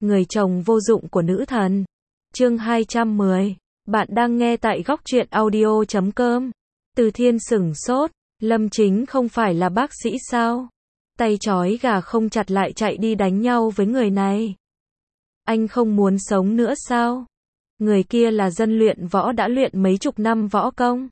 người chồng vô dụng của nữ thần. Chương 210. Bạn đang nghe tại góc truyện audio.com. Từ Thiên sửng sốt, Lâm Chính không phải là bác sĩ sao? Tay trói gà không chặt lại chạy đi đánh nhau với người này. Anh không muốn sống nữa sao? Người kia là dân luyện võ đã luyện mấy chục năm võ công.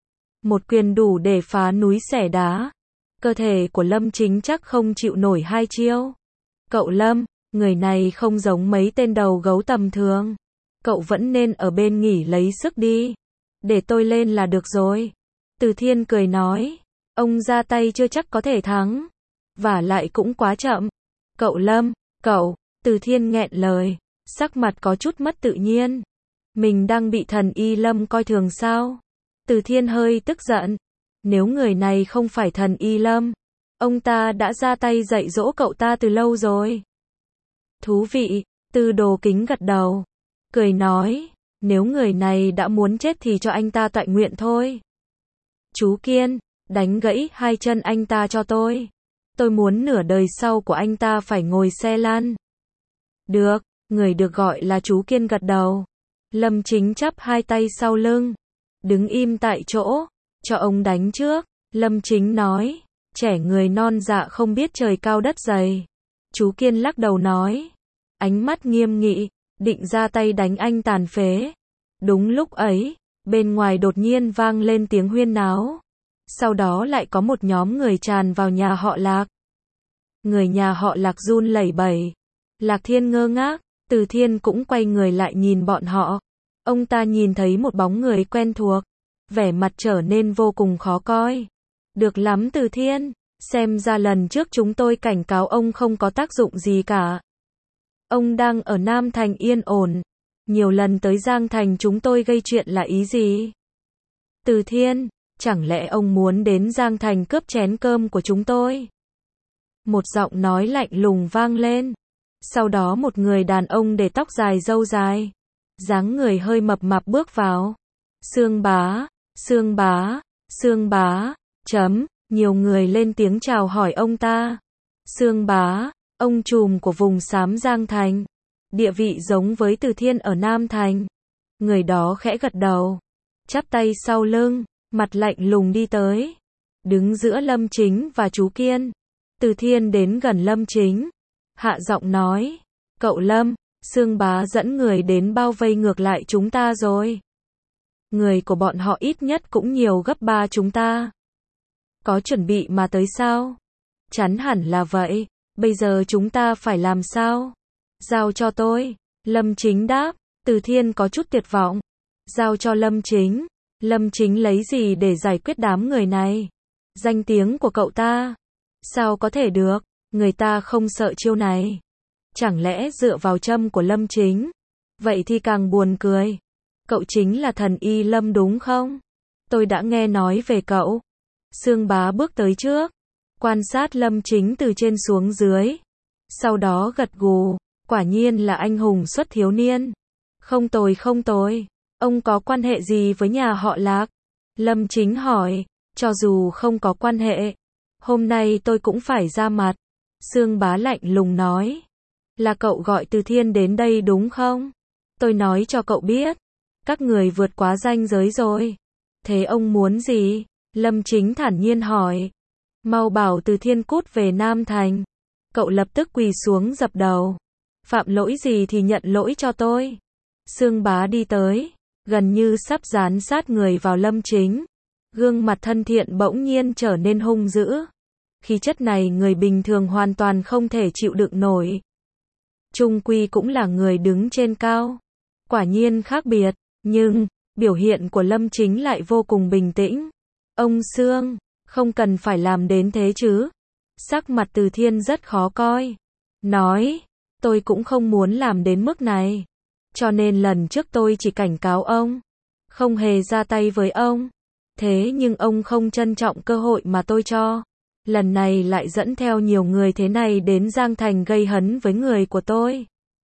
Một quyền đủ để phá núi xẻ đá. Cơ thể của Lâm Chính chắc không chịu nổi hai chiêu. Cậu Lâm, người này không giống mấy tên đầu gấu tầm thường. Cậu vẫn nên ở bên nghỉ lấy sức đi. Để tôi lên là được rồi. Từ Thiên cười nói. Ông ra tay chưa chắc có thể thắng. Vả lại cũng quá chậm. Cậu Lâm, cậu, Từ Thiên nghẹn lời. Sắc mặt có chút mất tự nhiên. Mình đang bị thần Y Lâm coi thường sao? Từ Thiên hơi tức giận. Nếu người này không phải thần Y Lâm, ông ta đã ra tay dạy dỗ cậu ta từ lâu rồi. Thú vị, Tư Đồ Kính gật đầu. Cười nói, nếu người này đã muốn chết thì cho anh ta toại nguyện thôi. Chú Kiên, đánh gãy hai chân anh ta cho tôi. Tôi muốn nửa đời sau của anh ta phải ngồi xe lăn. Được, người được gọi là chú Kiên gật đầu. Lâm Chính chắp hai tay sau lưng. Đứng im tại chỗ, cho ông đánh trước. Lâm Chính nói, trẻ người non dạ không biết trời cao đất dày. Chú Kiên lắc đầu nói, ánh mắt nghiêm nghị, định ra tay đánh anh tàn phế. Đúng lúc ấy, bên ngoài đột nhiên vang lên tiếng huyên náo. Sau đó lại có một nhóm người tràn vào nhà họ Lạc. Người nhà họ Lạc run lẩy bẩy. Lạc Thiên ngơ ngác, Từ Thiên cũng quay người lại nhìn bọn họ. Ông ta nhìn thấy một bóng người quen thuộc. Vẻ mặt trở nên vô cùng khó coi. Được lắm Từ Thiên, xem ra lần trước chúng tôi cảnh cáo ông không có tác dụng gì cả. Ông đang ở Nam Thành yên ổn. Nhiều lần tới Giang Thành chúng tôi gây chuyện là ý gì? Từ Thiên, chẳng lẽ ông muốn đến Giang Thành cướp chén cơm của chúng tôi? Một giọng nói lạnh lùng vang lên. Sau đó một người đàn ông để tóc dài râu dài, dáng người hơi mập mạp bước vào. Sương Bá, Sương Bá, Sương Bá, nhiều người lên tiếng chào hỏi ông ta. Sương Bá, ông trùm của vùng xám Giang Thành. Địa vị giống với Từ Thiên ở Nam Thành. Người đó khẽ gật đầu. Chắp tay sau lưng, mặt lạnh lùng đi tới. Đứng giữa Lâm Chính và chú Kiên. Từ Thiên đến gần Lâm Chính. Hạ giọng nói. Cậu Lâm, Sương Bá dẫn người đến bao vây ngược lại chúng ta rồi. Người của bọn họ ít nhất cũng nhiều gấp 3 chúng ta. Có chuẩn bị mà tới sao? Chắn hẳn là vậy. Bây giờ chúng ta phải làm sao? Giao cho tôi. Lâm Chính đáp. Từ Thiên có chút tuyệt vọng. Giao cho Lâm Chính. Lâm Chính lấy gì để giải quyết đám người này? Danh tiếng của cậu ta. Sao có thể được? Người ta không sợ chiêu này. Chẳng lẽ dựa vào châm của Lâm Chính? Vậy thì càng buồn cười. Cậu chính là thần Y Lâm đúng không? Tôi đã nghe nói về cậu. Sương Bá bước tới trước. Quan sát Lâm Chính từ trên xuống dưới. Sau đó gật gù. Quả nhiên là anh hùng xuất thiếu niên. Không tồi không tồi. Ông có quan hệ gì với nhà họ Lạc? Lâm Chính hỏi. Cho dù không có quan hệ, hôm nay tôi cũng phải ra mặt. Sương Bá lạnh lùng nói. Là cậu gọi Từ Thiên đến đây đúng không? Tôi nói cho cậu biết. Các người vượt quá ranh giới rồi. Thế ông muốn gì? Lâm Chính thản nhiên hỏi. Mau bảo Từ Thiên cút về Nam Thành. Cậu lập tức quỳ xuống dập đầu. Phạm lỗi gì thì nhận lỗi cho tôi. Sương Bá đi tới, gần như sắp dán sát người vào Lâm Chính. Gương mặt thân thiện bỗng nhiên trở nên hung dữ. Khí chất này người bình thường hoàn toàn không thể chịu đựng nổi. Chung quy cũng là người đứng trên cao. Quả nhiên khác biệt, nhưng biểu hiện của Lâm Chính lại vô cùng bình tĩnh. Ông Sương, không cần phải làm đến thế chứ. Sắc mặt Từ Thiên rất khó coi. Nói, tôi cũng không muốn làm đến mức này. Cho nên lần trước tôi chỉ cảnh cáo ông. Không hề ra tay với ông. Thế nhưng ông không trân trọng cơ hội mà tôi cho. Lần này lại dẫn theo nhiều người thế này đến Giang Thành gây hấn với người của tôi.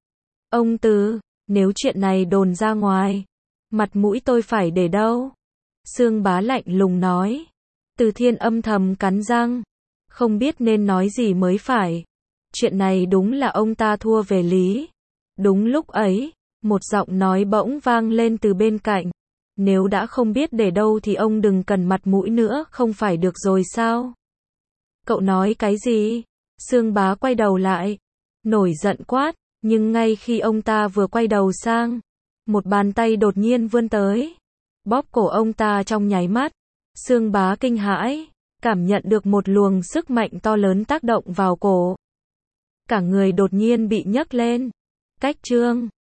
Ông Từ, nếu chuyện này đồn ra ngoài, mặt mũi tôi phải để đâu? Sương Bá lạnh lùng nói. Từ Thiên âm thầm cắn răng. Không biết nên nói gì mới phải. Chuyện này đúng là ông ta thua về lý. Đúng lúc ấy, một giọng nói bỗng vang lên từ bên cạnh. Nếu đã không biết để đâu thì ông đừng cần mặt mũi nữa, không phải được rồi sao? Cậu nói cái gì? Sương Bá quay đầu lại, nổi giận quát, nhưng ngay khi ông ta vừa quay đầu sang, một bàn tay đột nhiên vươn tới, bóp cổ ông ta trong nháy mắt. Sương Bá kinh hãi, cảm nhận được một luồng sức mạnh to lớn tác động vào cổ. Cả người đột nhiên bị nhấc lên. Cách chương